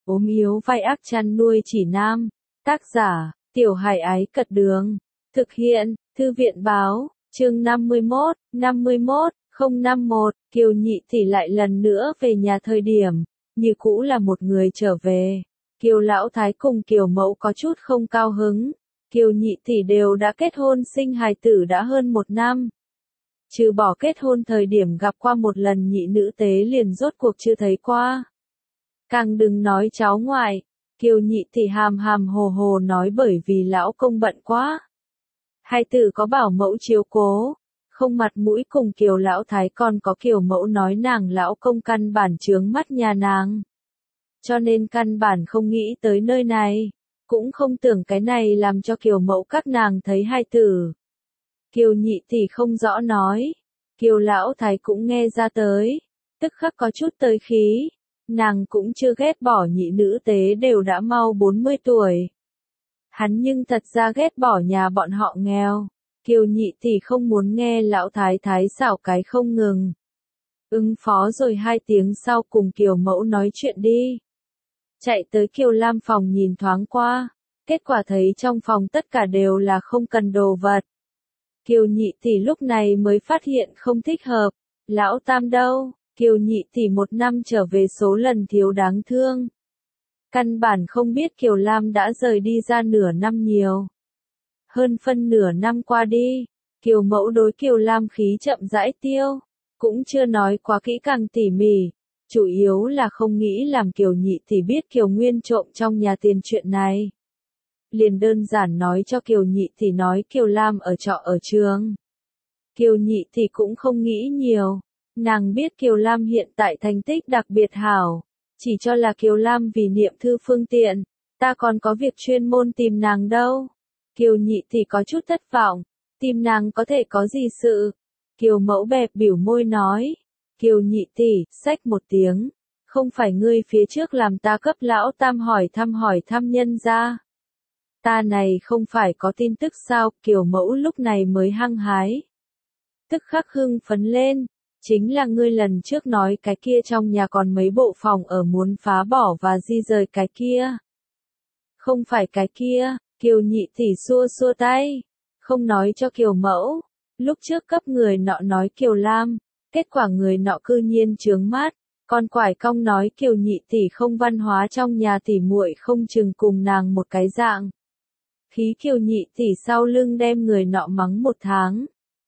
ốm yếu vai ác chăn nuôi chỉ nam. Tác giả, Tiểu Hải Ái Cật Đường. Thực hiện, Thư viện Báo, chương 51, 051, Kiều Nhị Tỷ lại lần nữa về nhà thời điểm, như cũ là một người trở về. Kiều Lão Thái cùng Kiều Mẫu có chút không cao hứng. Kiều Nhị Tỷ đều đã kết hôn sinh hài tử đã hơn 1 năm. Trừ bỏ kết hôn thời điểm gặp qua một lần nhị nữ tế liền rốt cuộc chưa thấy qua. Càng đừng nói cháu ngoại, Kiều Nhị Tỷ hàm hàm hồ hồ nói bởi vì lão công bận quá. Hai tử có bảo mẫu chiếu cố, không mặt mũi cùng Kiều Lão Thái còn có Kiều Mẫu nói nàng lão công căn bản chướng mắt nhà nàng. Cho nên căn bản không nghĩ tới nơi này, cũng không tưởng cái này làm cho Kiều Mẫu các nàng thấy hai tử. Kiều Nhị Tỷ không rõ nói, Kiều Lão Thái cũng nghe ra tới, tức khắc có chút tới khí, nàng cũng chưa ghét bỏ nhị nữ tế đều đã mau 40 tuổi. Hắn nhưng thật ra ghét bỏ nhà bọn họ nghèo. Kiều Nhị Tỷ không muốn nghe Lão Thái Thái xảo cái không ngừng. Ứng phó rồi 2 tiếng sau cùng Kiều Mẫu nói chuyện đi. Chạy tới Kiều Lam phòng nhìn thoáng qua, kết quả thấy trong phòng tất cả đều là không cần đồ vật. Kiều Nhị Tỷ lúc này mới phát hiện không thích hợp, Lão Tam đâu, Kiều Nhị Tỷ 1 năm trở về số lần thiếu đáng thương. Căn bản không biết Kiều Lam đã rời đi ra nửa năm nhiều. Hơn phân nửa năm qua đi, Kiều Mẫu đối Kiều Lam khí chậm rãi tiêu, cũng chưa nói quá kỹ càng tỉ mỉ, chủ yếu là không nghĩ làm Kiều Nhị Tỷ biết Kiều Nguyên trộm trong nhà tiền chuyện này. Liền đơn giản nói cho Kiều Nhị Tỷ nói Kiều Lam ở trọ ở trường. Kiều Nhị Tỷ cũng không nghĩ nhiều, nàng biết Kiều Lam hiện tại thành tích đặc biệt hảo, chỉ cho là Kiều Lam vì niệm thư phương tiện, ta còn có việc chuyên môn tìm nàng đâu. Kiều Nhị Tỷ có chút thất vọng, tìm nàng có thể có gì sự. Kiều Mẫu bẹp biểu môi nói, Kiều Nhị Tỷ, xách một tiếng, không phải ngươi phía trước làm ta cấp Lão Tam hỏi thăm nhân gia. Ta này không phải có tin tức sao, Kiều Mẫu lúc này mới hăng hái. Tức khắc hưng phấn lên, chính là ngươi lần trước nói cái kia trong nhà còn mấy bộ phòng ở muốn phá bỏ và di rời cái kia. Không phải cái kia, Kiều Nhị Tỷ xua xua tay, không nói cho Kiều Mẫu. Lúc trước cấp người nọ nói Kiều Lam, kết quả người nọ cư nhiên chướng mắt, còn quải cong nói Kiều Nhị Tỷ không văn hóa trong nhà tỷ muội không chừng cùng nàng một cái dạng. Khí Kiều Nhị Tỷ sau lưng đem người nọ mắng 1 tháng.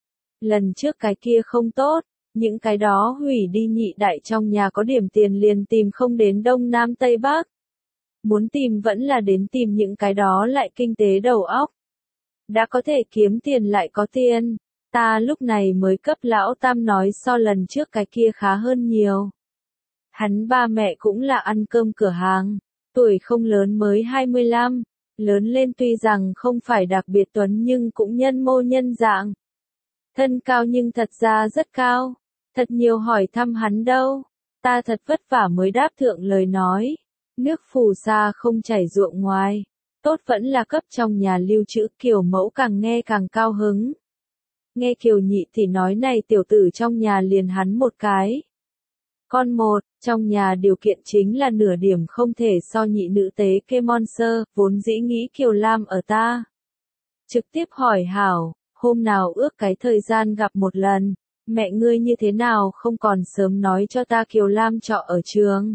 Lần trước cái kia không tốt, những cái đó hủy đi nhị đại trong nhà có điểm tiền liền tìm không đến Đông Nam Tây Bắc. Muốn tìm vẫn là đến tìm những cái đó lại kinh tế đầu óc. Đã có thể kiếm tiền lại có tiền, ta lúc này mới cấp Lão Tam nói so lần trước cái kia khá hơn nhiều. Hắn ba mẹ cũng là ăn cơm cửa hàng, tuổi không lớn mới 25, lớn lên tuy rằng không phải đặc biệt tuấn nhưng cũng nhân mô nhân dạng. Thân cao nhưng thật ra rất cao, thật nhiều hỏi thăm hắn đâu, ta thật vất vả mới đáp thượng lời nói. Nước phù sa không chảy ruộng ngoài, tốt vẫn là cấp trong nhà lưu trữ. Kiều Mẫu càng nghe càng cao hứng. Nghe Kiều Nhị Tỷ nói này tiểu tử trong nhà liền hắn một cái. Con một, trong nhà điều kiện chính là nửa điểm không thể so nhị nữ tế kê monster, vốn dĩ nghĩ Kiều Lam ở ta. Trực tiếp hỏi hảo, hôm nào ước cái thời gian gặp một lần, mẹ ngươi như thế nào không còn sớm nói cho ta Kiều Lam trọ ở trường.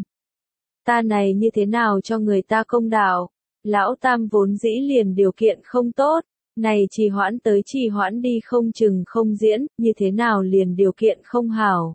Ta này như thế nào cho người ta công đạo, Lão Tam vốn dĩ liền điều kiện không tốt, này trì hoãn đi không chừng không diễn, như thế nào liền điều kiện không hảo.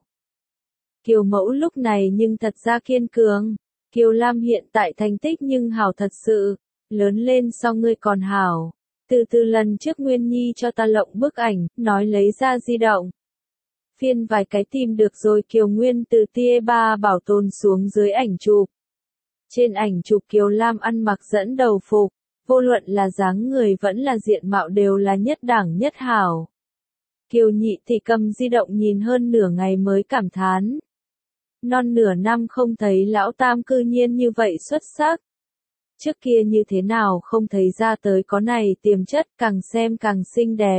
Kiều Mẫu lúc này nhưng thật ra kiên cường, Kiều Lam hiện tại thành tích nhưng hảo thật sự, lớn lên so ngươi còn hảo. Từ lần trước Nguyên Nhi cho ta lộng bức ảnh, nói lấy ra di động. Phiên vài cái tìm được rồi Kiều Nguyên từ tia 3 bảo tồn xuống dưới ảnh chụp. Trên ảnh chụp Kiều Lam ăn mặc dẫn đầu phục, vô luận là dáng người vẫn là diện mạo đều là nhất đẳng nhất hảo. Kiều Nhị Tỷ cầm di động nhìn hơn nửa ngày mới cảm thán. Non nửa năm không thấy Lão Tam cư nhiên như vậy xuất sắc. Trước kia như thế nào không thấy ra tới có này tiềm chất, càng xem càng xinh đẹp.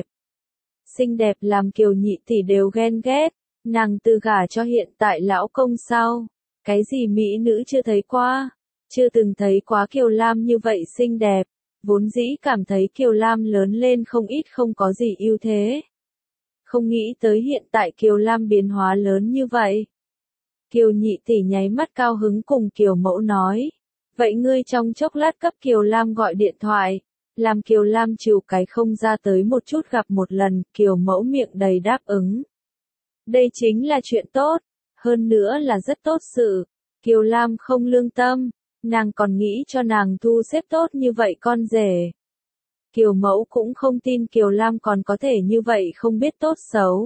Xinh đẹp làm Kiều Nhị Tỷ đều ghen ghét, nàng từ gả cho hiện tại lão công sau. Cái gì mỹ nữ chưa thấy qua, Chưa từng thấy quá Kiều Lam như vậy xinh đẹp, vốn dĩ cảm thấy Kiều Lam lớn lên không ít không có gì ưu thế. Không nghĩ tới hiện tại Kiều Lam biến hóa lớn như vậy. Kiều nhị tỷ nháy mắt cao hứng cùng Kiều mẫu nói. Vậy ngươi trong chốc lát cấp Kiều Lam gọi điện thoại, làm Kiều Lam chịu cái không ra tới một chút gặp một lần, Kiều mẫu miệng đầy đáp ứng. Đây chính là chuyện tốt, hơn nữa là rất tốt sự. Kiều Lam không lương tâm, nàng còn nghĩ cho nàng thu xếp tốt như vậy con rể. Kiều mẫu cũng không tin Kiều Lam còn có thể như vậy không biết tốt xấu.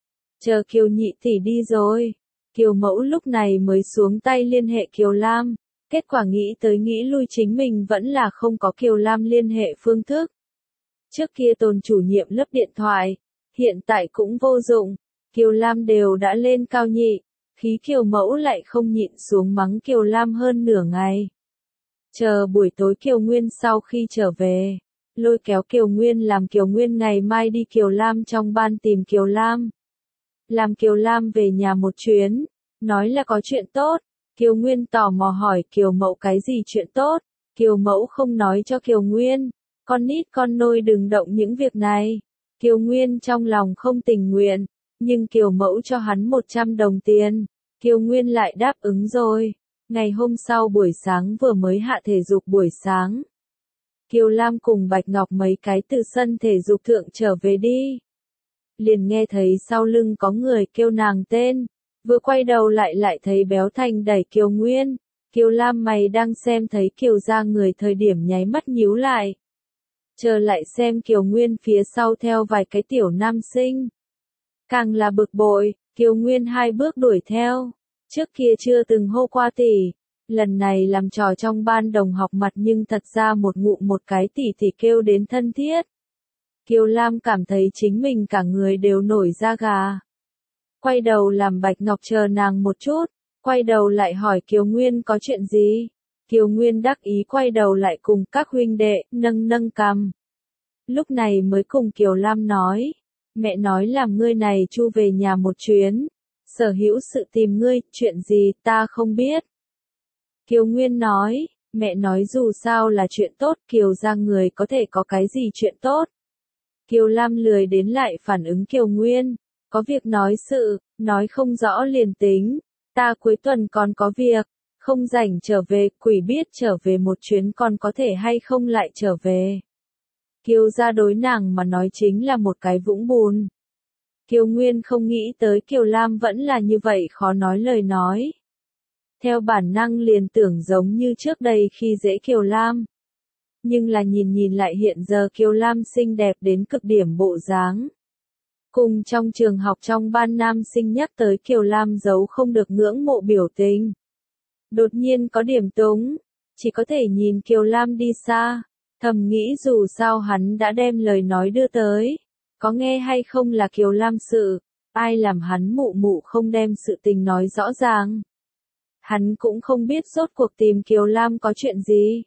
Chờ Kiều nhị tỷ đi rồi, Kiều mẫu lúc này mới xuống tay liên hệ Kiều Lam, kết quả nghĩ tới nghĩ lui chính mình vẫn là không có Kiều Lam liên hệ phương thức. Trước kia Tôn chủ nhiệm lớp điện thoại, hiện tại cũng vô dụng, Kiều Lam đều đã lên cao nhị, khí Kiều mẫu lại không nhịn xuống mắng Kiều Lam hơn nửa ngày. Chờ buổi tối Kiều Nguyên sau khi trở về, lôi kéo Kiều Nguyên làm Kiều Nguyên ngày mai đi Kiều Lam trong ban tìm Kiều Lam. Làm Kiều Lam về nhà một chuyến, nói là có chuyện tốt. Kiều Nguyên tò mò hỏi Kiều mẫu cái gì chuyện tốt, Kiều mẫu không nói cho Kiều Nguyên, con nít con nôi đừng động những việc này. Kiều Nguyên trong lòng không tình nguyện, nhưng Kiều mẫu cho hắn 100 đồng tiền, Kiều Nguyên lại đáp ứng rồi. Ngày hôm sau buổi sáng vừa mới hạ thể dục buổi sáng. Kiều Lam cùng Bạch Ngọc mấy cái từ sân thể dục thượng trở về đi. Liền nghe thấy sau lưng có người kêu nàng tên, vừa quay đầu lại thấy Béo Thành đẩy Kiều Nguyên. Kiều Lam mày đang xem thấy Kiều ra người thời điểm nháy mắt nhíu lại. Chờ lại xem Kiều Nguyên phía sau theo vài cái tiểu nam sinh. Càng là bực bội, Kiều Nguyên 2 bước đuổi theo. Trước kia chưa từng hô qua tỷ, lần này làm trò trong ban đồng học mặt nhưng thật ra một ngụm một cái tỷ tỷ kêu đến thân thiết. Kiều Lam cảm thấy chính mình cả người đều nổi da gà. Quay đầu làm Bạch Ngọc chờ nàng một chút, quay đầu lại hỏi Kiều Nguyên có chuyện gì. Kiều Nguyên đắc ý quay đầu lại cùng các huynh đệ, nâng cằm. Lúc này mới cùng Kiều Lam nói, mẹ nói làm ngươi này chu về nhà một chuyến, sở hữu sự tìm ngươi, chuyện gì ta không biết. Kiều Nguyên nói, mẹ nói dù sao là chuyện tốt, Kiều ra người có thể có cái gì chuyện tốt. Kiều Lam lười đến lại phản ứng Kiều Nguyên, có việc nói sự, nói không rõ liền tính, ta cuối tuần còn có việc, không rảnh trở về, quỷ biết trở về một chuyến còn có thể hay không lại trở về. Kiều ra đối nàng mà nói chính là một cái vũng bùn. Kiều Nguyên không nghĩ tới Kiều Lam vẫn là như vậy khó nói lời nói. Theo bản năng liền tưởng giống như trước đây khi dễ Kiều Lam. Nhưng là nhìn lại hiện giờ Kiều Lam xinh đẹp đến cực điểm bộ dáng. Cùng trong trường học trong ban nam sinh nhắc tới Kiều Lam giấu không được ngưỡng mộ biểu tình. Đột nhiên có điểm túng, chỉ có thể nhìn Kiều Lam đi xa, thầm nghĩ dù sao hắn đã đem lời nói đưa tới. Có nghe hay không là Kiều Lam sự, ai làm hắn mụ không đem sự tình nói rõ ràng. Hắn cũng không biết rốt cuộc tìm Kiều Lam có chuyện gì.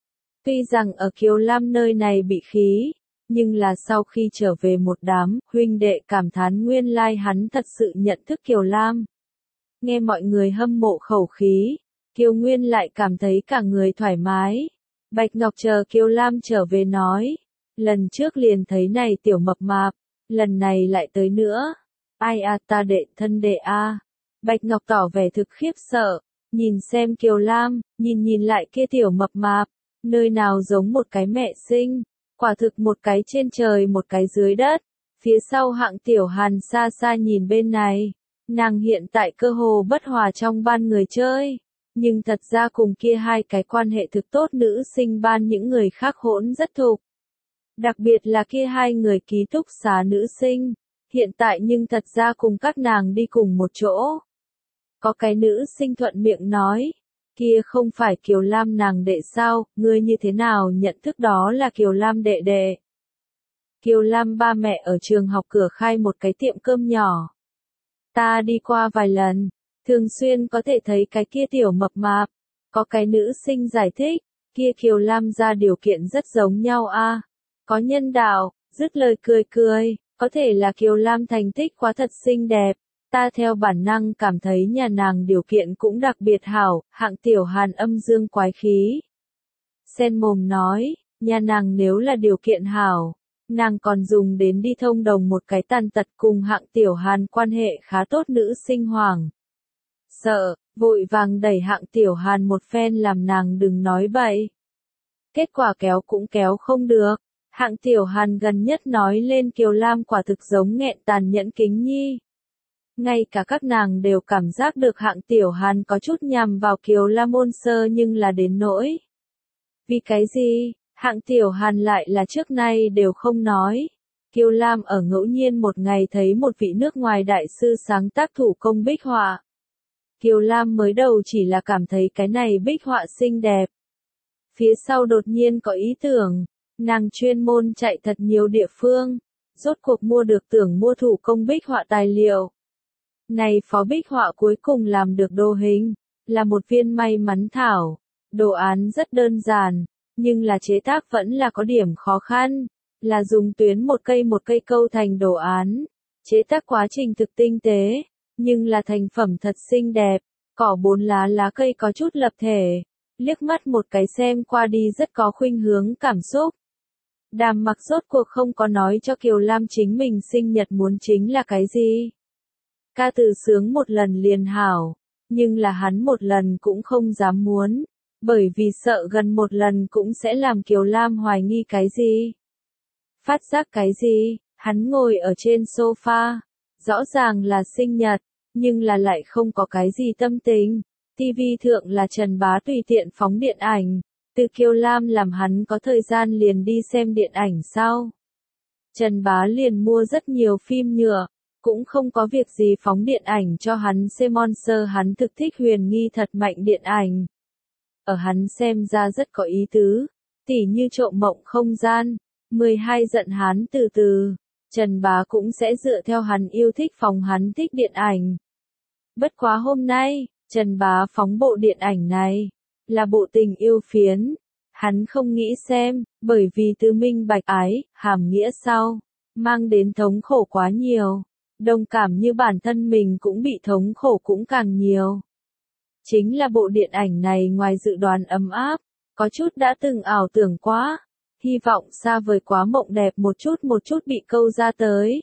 Tuy rằng ở Kiều Lam nơi này bị khí, nhưng là sau khi trở về một đám, huynh đệ cảm thán nguyên lai hắn thật sự nhận thức Kiều Lam. Nghe mọi người hâm mộ khẩu khí, Kiều Nguyên lại cảm thấy cả người thoải mái. Bạch Ngọc chờ Kiều Lam trở về nói, lần trước liền thấy này tiểu mập mạp, lần này lại tới nữa. Ai à ta đệ thân đệ a. Bạch Ngọc tỏ vẻ thực khiếp sợ, nhìn xem Kiều Lam, nhìn lại kia tiểu mập mạp, nơi nào giống một cái mẹ sinh, quả thực một cái trên trời một cái dưới đất. Phía sau hạng tiểu Hàn xa xa nhìn bên này, nàng hiện tại cơ hồ bất hòa trong ban người chơi, nhưng thật ra cùng kia hai cái quan hệ thực tốt nữ sinh ban những người khác hỗn rất thục. Đặc biệt là kia hai người ký túc xá nữ sinh, hiện tại nhưng thật ra cùng các nàng đi cùng một chỗ. Có cái nữ sinh thuận miệng nói, kia không phải Kiều Lam nàng đệ sao, ngươi như thế nào nhận thức đó là Kiều Lam đệ đệ. Kiều Lam ba mẹ ở trường học cửa khai một cái tiệm cơm nhỏ. Ta đi qua vài lần, thường xuyên có thể thấy cái kia tiểu mập mạp. Có cái nữ sinh giải thích, kia Kiều Lam ra điều kiện rất giống nhau a, có nhân đạo, dứt lời cười, có thể là Kiều Lam thành tích quá thật xinh đẹp, Ta theo bản năng cảm thấy nhà nàng điều kiện cũng đặc biệt hảo, Hạng Tiểu Hàn âm dương quái khí. Sen mồm nói, nhà nàng nếu là điều kiện hảo, nàng còn dùng đến đi thông đồng một cái tàn tật cùng Hạng Tiểu Hàn quan hệ khá tốt nữ sinh hoàng. Sợ, vội vàng đẩy Hạng Tiểu Hàn một phen làm nàng đừng nói bậy. Kết quả kéo cũng kéo không được. Hạng Tiểu Hàn gần nhất nói lên Kiều Lam quả thực giống nghẹn tàn nhẫn kính nhi. Ngay cả các nàng đều cảm giác được Hạng Tiểu Hàn có chút nhằm vào Kiều Lam ôn sơ nhưng là đến nỗi. Vì cái gì, Hạng Tiểu Hàn lại là trước nay đều không nói. Kiều Lam ở ngẫu nhiên một ngày thấy một vị nước ngoài đại sư sáng tác thủ công bích họa. Kiều Lam mới đầu chỉ là cảm thấy cái này bích họa xinh đẹp. Phía sau đột nhiên có ý tưởng, nàng chuyên môn chạy thật nhiều địa phương, rốt cuộc mua được tưởng mua thủ công bích họa tài liệu. Này phó bích họa cuối cùng làm được đồ hình, là một viên may mắn thảo, đồ án rất đơn giản, nhưng là chế tác vẫn là có điểm khó khăn, là dùng tuyến một cây câu thành đồ án, chế tác quá trình thực tinh tế, nhưng là thành phẩm thật xinh đẹp, cỏ 4 lá cây có chút lập thể, liếc mắt một cái xem qua đi rất có khuynh hướng cảm xúc. Đàm Mặc rốt cuộc không có nói cho Kiều Lam chính mình sinh nhật muốn chính là cái gì. Ca từ sướng một lần liền hảo, nhưng là hắn một lần cũng không dám muốn, bởi vì sợ gần một lần cũng sẽ làm Kiều Lam hoài nghi cái gì. Phát giác cái gì, hắn ngồi ở trên sofa, rõ ràng là sinh nhật, nhưng là lại không có cái gì tâm tình. TV thượng là Trần Bá tùy tiện phóng điện ảnh, từ Kiều Lam làm hắn có thời gian liền đi xem điện ảnh sau. Trần Bá liền mua rất nhiều phim nhựa, cũng không có việc gì phóng điện ảnh cho hắn xem Monster, hắn thực thích huyền nghi thật mạnh điện ảnh. Ở hắn xem ra rất có ý tứ, tỉ như Trộm mộng không gian, 12 giận hắn từ từ, Trần Bá cũng sẽ dựa theo hắn yêu thích phóng hắn thích điện ảnh. Bất quá hôm nay, Trần Bá phóng bộ điện ảnh này, là bộ tình yêu phiến, hắn không nghĩ xem, bởi vì từ minh bạch ái, hàm nghĩa sau, mang đến thống khổ quá nhiều, đồng cảm như bản thân mình cũng bị thống khổ cũng càng nhiều. Chính là bộ điện ảnh này ngoài dự đoán ấm áp, có chút đã từng ảo tưởng quá, hy vọng xa vời quá mộng đẹp một chút bị câu ra tới.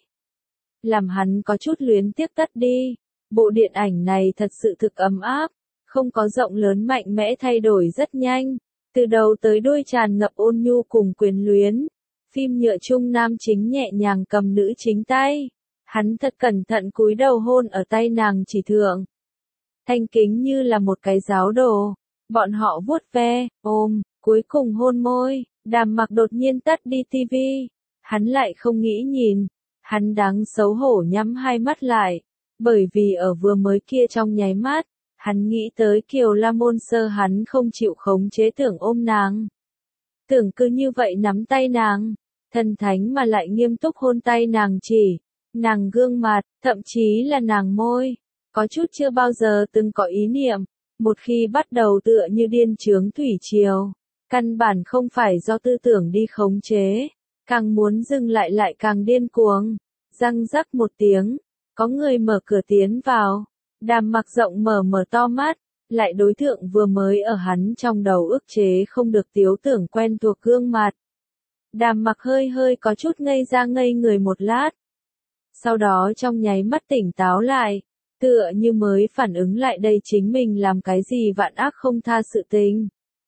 Làm hắn có chút luyến tiếc tắt đi, bộ điện ảnh này thật sự thực ấm áp, không có rộng lớn mạnh mẽ thay đổi rất nhanh, từ đầu tới đuôi tràn ngập ôn nhu cùng quyền luyến. Phim nhựa chung nam chính nhẹ nhàng cầm nữ chính tay, hắn thật cẩn thận cúi đầu hôn ở tay nàng chỉ thượng. Thanh kính như là một cái giáo đồ, bọn họ vuốt ve, ôm, cuối cùng hôn môi. Đàm Mặc đột nhiên tắt đi tivi, hắn lại không nghĩ nhìn, hắn đáng xấu hổ nhắm hai mắt lại, bởi vì ở vừa mới kia trong nháy mắt, hắn nghĩ tới Kiều Lam ôn sơ, hắn không chịu khống chế tưởng ôm nàng. Tưởng cứ như vậy nắm tay nàng, thần thánh mà lại nghiêm túc hôn tay nàng chỉ, nàng gương mặt, thậm chí là nàng môi, có chút chưa bao giờ từng có ý niệm, một khi bắt đầu tựa như điên chướng thủy triều. Căn bản không phải do tư tưởng đi khống chế, càng muốn dừng lại càng điên cuồng. Răng rắc một tiếng, có người mở cửa tiến vào, Đàm Mặc rộng mở to mắt, lại đối tượng vừa mới ở hắn trong đầu ức chế không được tiếu tưởng quen thuộc gương mặt. Đàm Mặc hơi có chút ngây người một lát. Sau đó trong nháy mắt tỉnh táo lại, tựa như mới phản ứng lại đây chính mình làm cái gì vạn ác không tha sự tình.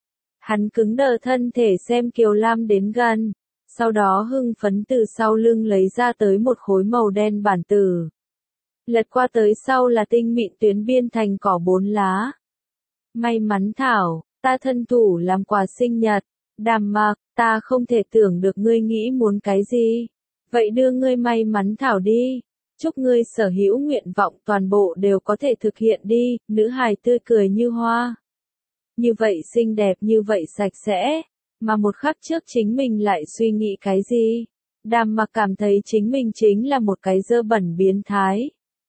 Hắn cứng đờ thân thể xem Kiều Lam đến gần, sau đó hưng phấn từ sau lưng lấy ra tới một khối màu đen bản tử. Lật qua tới sau là tinh mịn tuyến biên thành cỏ 4 lá. May mắn thảo, ta thân thủ làm quà sinh nhật. Đàm Mặc, ta không thể tưởng được ngươi nghĩ muốn cái gì. Vậy đưa ngươi may mắn thảo đi. Chúc ngươi sở hữu nguyện vọng toàn bộ đều có thể thực hiện đi. Nữ hài tươi cười như hoa. Như vậy xinh đẹp, như vậy sạch sẽ, mà một khắc trước chính mình lại suy nghĩ cái gì? Đàm Mặc cảm thấy chính mình chính là một cái dơ bẩn biến thái.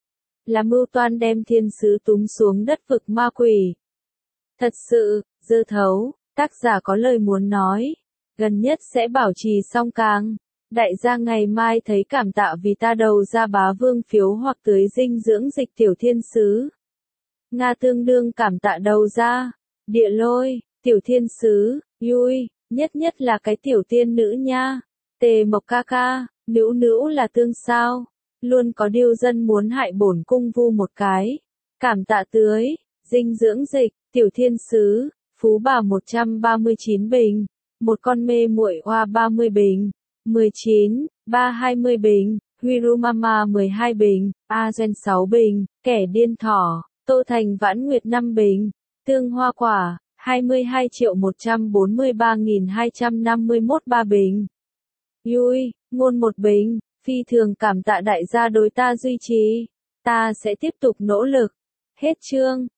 Là mưu toan đem thiên sứ túng xuống đất vực ma quỷ. Thật sự, dơ thấu, tác giả có lời muốn nói, gần nhất sẽ bảo trì song càng. Đại gia ngày mai thấy cảm tạ vì ta đầu ra bá vương phiếu hoặc tưới dinh dưỡng dịch tiểu thiên sứ. Nga tương đương cảm tạ đầu ra. Địa lôi, tiểu thiên sứ, vui, nhất nhất là cái tiểu tiên nữ nha. Tề Mộc ca ca, nữ nữ là tương sao. Luôn có điều dân muốn hại bổn cung vu một cái. Cảm tạ tưới, dinh dưỡng dịch, tiểu thiên sứ, phú bà 139 bình. Một con mê muội hoa 30 bình. 19, 320 bình. Hirumama 12 bình. Agen 6 bình. Kẻ điên thỏ. Tô Thành Vãn Nguyệt 5 bình. Tương hoa quả, 22.143.251 3 bình. Vui, ngôn 1 bình. Phi thường cảm tạ đại gia đối ta duy trì. Ta sẽ tiếp tục nỗ lực. Hết chương.